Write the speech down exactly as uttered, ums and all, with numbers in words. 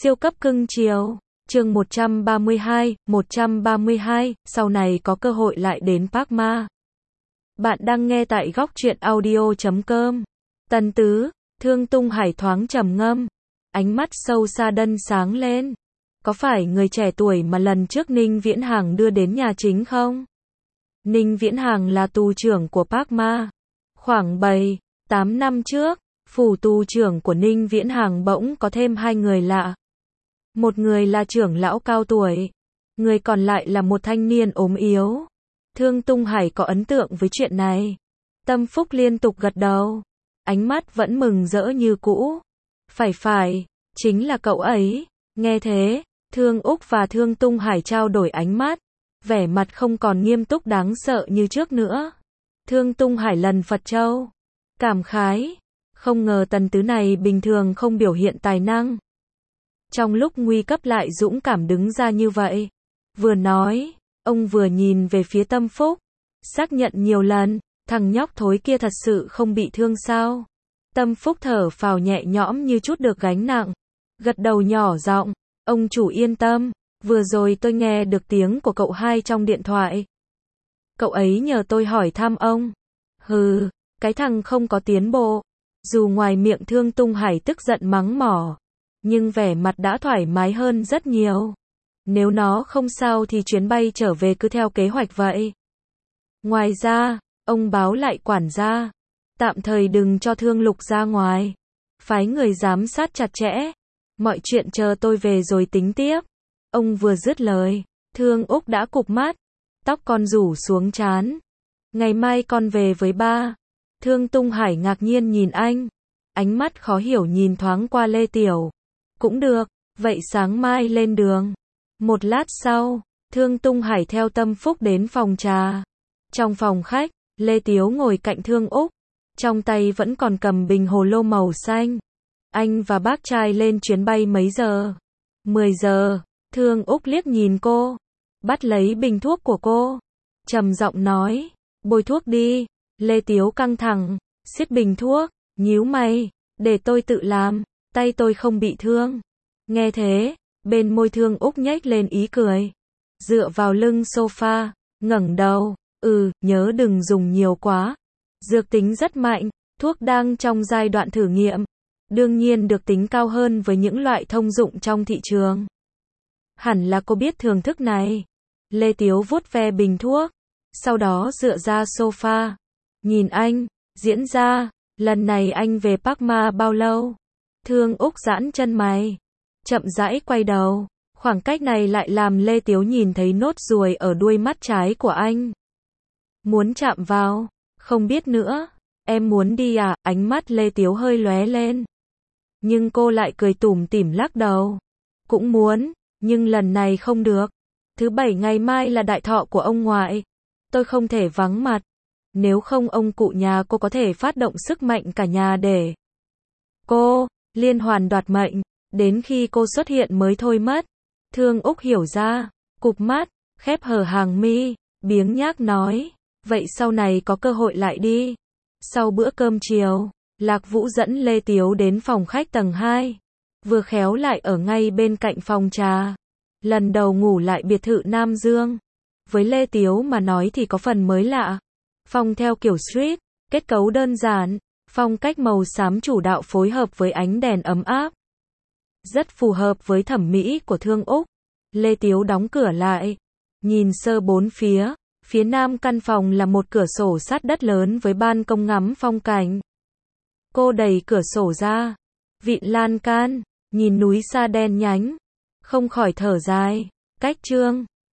Siêu cấp cưng chiều. Chương một trăm ba mươi hai, một trăm ba mươi hai, sau này có cơ hội lại đến Park Ma. Bạn đang nghe tại góc truyện audio chấm com. Tần Tứ, Thương Tung Hải thoáng trầm ngâm, ánh mắt sâu xa đân sáng lên. Có phải người trẻ tuổi mà lần trước Ninh Viễn Hàng đưa đến nhà chính không? Ninh Viễn Hàng là tù trưởng của Park Ma. Khoảng bảy, tám năm trước, phủ tù trưởng của Ninh Viễn Hàng bỗng có thêm hai người lạ. Một người là trưởng lão cao tuổi, người còn lại là một thanh niên ốm yếu. Thương Tung Hải có ấn tượng với chuyện này. Tâm Phúc liên tục gật đầu, ánh mắt vẫn mừng rỡ như cũ. Phải phải, chính là cậu ấy. Nghe thế, Thương Úc và Thương Tung Hải trao đổi ánh mắt, vẻ mặt không còn nghiêm túc đáng sợ như trước nữa. Thương Tung Hải lần Phật Châu, cảm khái, không ngờ Tần Tứ này bình thường không biểu hiện tài năng, trong lúc nguy cấp lại dũng cảm đứng ra như vậy. Vừa nói, ông vừa nhìn về phía Tâm Phúc, xác nhận nhiều lần, thằng nhóc thối kia thật sự không bị thương sao? Tâm Phúc thở phào nhẹ nhõm như chút được gánh nặng, gật đầu nhỏ giọng, ông chủ yên tâm, vừa rồi tôi nghe được tiếng của cậu hai trong điện thoại. Cậu ấy nhờ tôi hỏi thăm ông. Hừ, cái thằng không có tiến bộ. Dù ngoài miệng Thương Tung Hải tức giận mắng mỏ, nhưng vẻ mặt đã thoải mái hơn rất nhiều. Nếu nó không sao thì chuyến bay trở về cứ theo kế hoạch vậy. Ngoài ra, ông báo lại quản gia, tạm thời đừng cho Thương Lục ra ngoài, phái người giám sát chặt chẽ. Mọi chuyện chờ tôi về rồi tính tiếp. Ông vừa dứt lời, Thương Úc đã cụp mắt, tóc con rủ xuống trán. Ngày mai con về với ba. Thương Tung Hải ngạc nhiên nhìn anh, ánh mắt khó hiểu nhìn thoáng qua Lê Tiểu. Cũng được, vậy sáng mai lên đường. Một lát sau, Thương Tung Hải theo Tâm Phúc đến phòng trà. Trong phòng khách, Lê Tiếu ngồi cạnh Thương Úc, trong tay vẫn còn cầm bình hồ lô màu xanh. Anh và bác trai lên chuyến bay mấy giờ? mười giờ. Thương Úc liếc nhìn cô, bắt lấy bình thuốc của cô, trầm giọng nói, bôi thuốc đi. Lê Tiếu căng thẳng, siết bình thuốc, nhíu mày, để tôi tự làm, tay tôi không bị thương. Nghe thế, bên môi Thương Úc nhếch lên ý cười, dựa vào lưng sofa, ngẩng đầu, ừ, nhớ đừng dùng nhiều quá. Dược tính rất mạnh, thuốc đang trong giai đoạn thử nghiệm, đương nhiên được tính cao hơn với những loại thông dụng trong thị trường. Hẳn là cô biết thưởng thức này. Lê Tiếu vuốt ve bình thuốc, sau đó dựa ra sofa, nhìn anh, diễn ra, lần này anh về Park Ma bao lâu? Thương Úc giãn chân mày, chậm rãi quay đầu, khoảng cách này lại làm Lê Tiếu nhìn thấy nốt ruồi ở đuôi mắt trái của anh. Muốn chạm vào? Không biết nữa. Em muốn đi à? Ánh mắt Lê Tiếu hơi lóe lên, nhưng cô lại cười tủm tỉm lắc đầu. Cũng muốn, nhưng lần này không được. Thứ bảy ngày mai là đại thọ của ông ngoại, tôi không thể vắng mặt. Nếu không ông cụ nhà cô có thể phát động sức mạnh cả nhà để cô liên hoàn đoạt mệnh, đến khi cô xuất hiện mới thôi mất. Thương Úc hiểu ra, cụp mắt, khép hờ hàng mi, biếng nhác nói, vậy sau này có cơ hội lại đi. Sau bữa cơm chiều, Lạc Vũ dẫn Lê Tiếu đến phòng khách tầng hai, vừa khéo lại ở ngay bên cạnh phòng trà. Lần đầu ngủ lại biệt thự Nam Dương, với Lê Tiếu mà nói thì có phần mới lạ. Phòng theo kiểu suite, kết cấu đơn giản, phong cách màu xám chủ đạo phối hợp với ánh đèn ấm áp, rất phù hợp với thẩm mỹ của Thương Úc. Lê Tiếu đóng cửa lại, nhìn sơ bốn phía. Phía nam căn phòng là một cửa sổ sát đất lớn với ban công ngắm phong cảnh. Cô đẩy cửa sổ ra, vịn lan can, nhìn núi xa đen nhánh, không khỏi thở dài. Cách Trương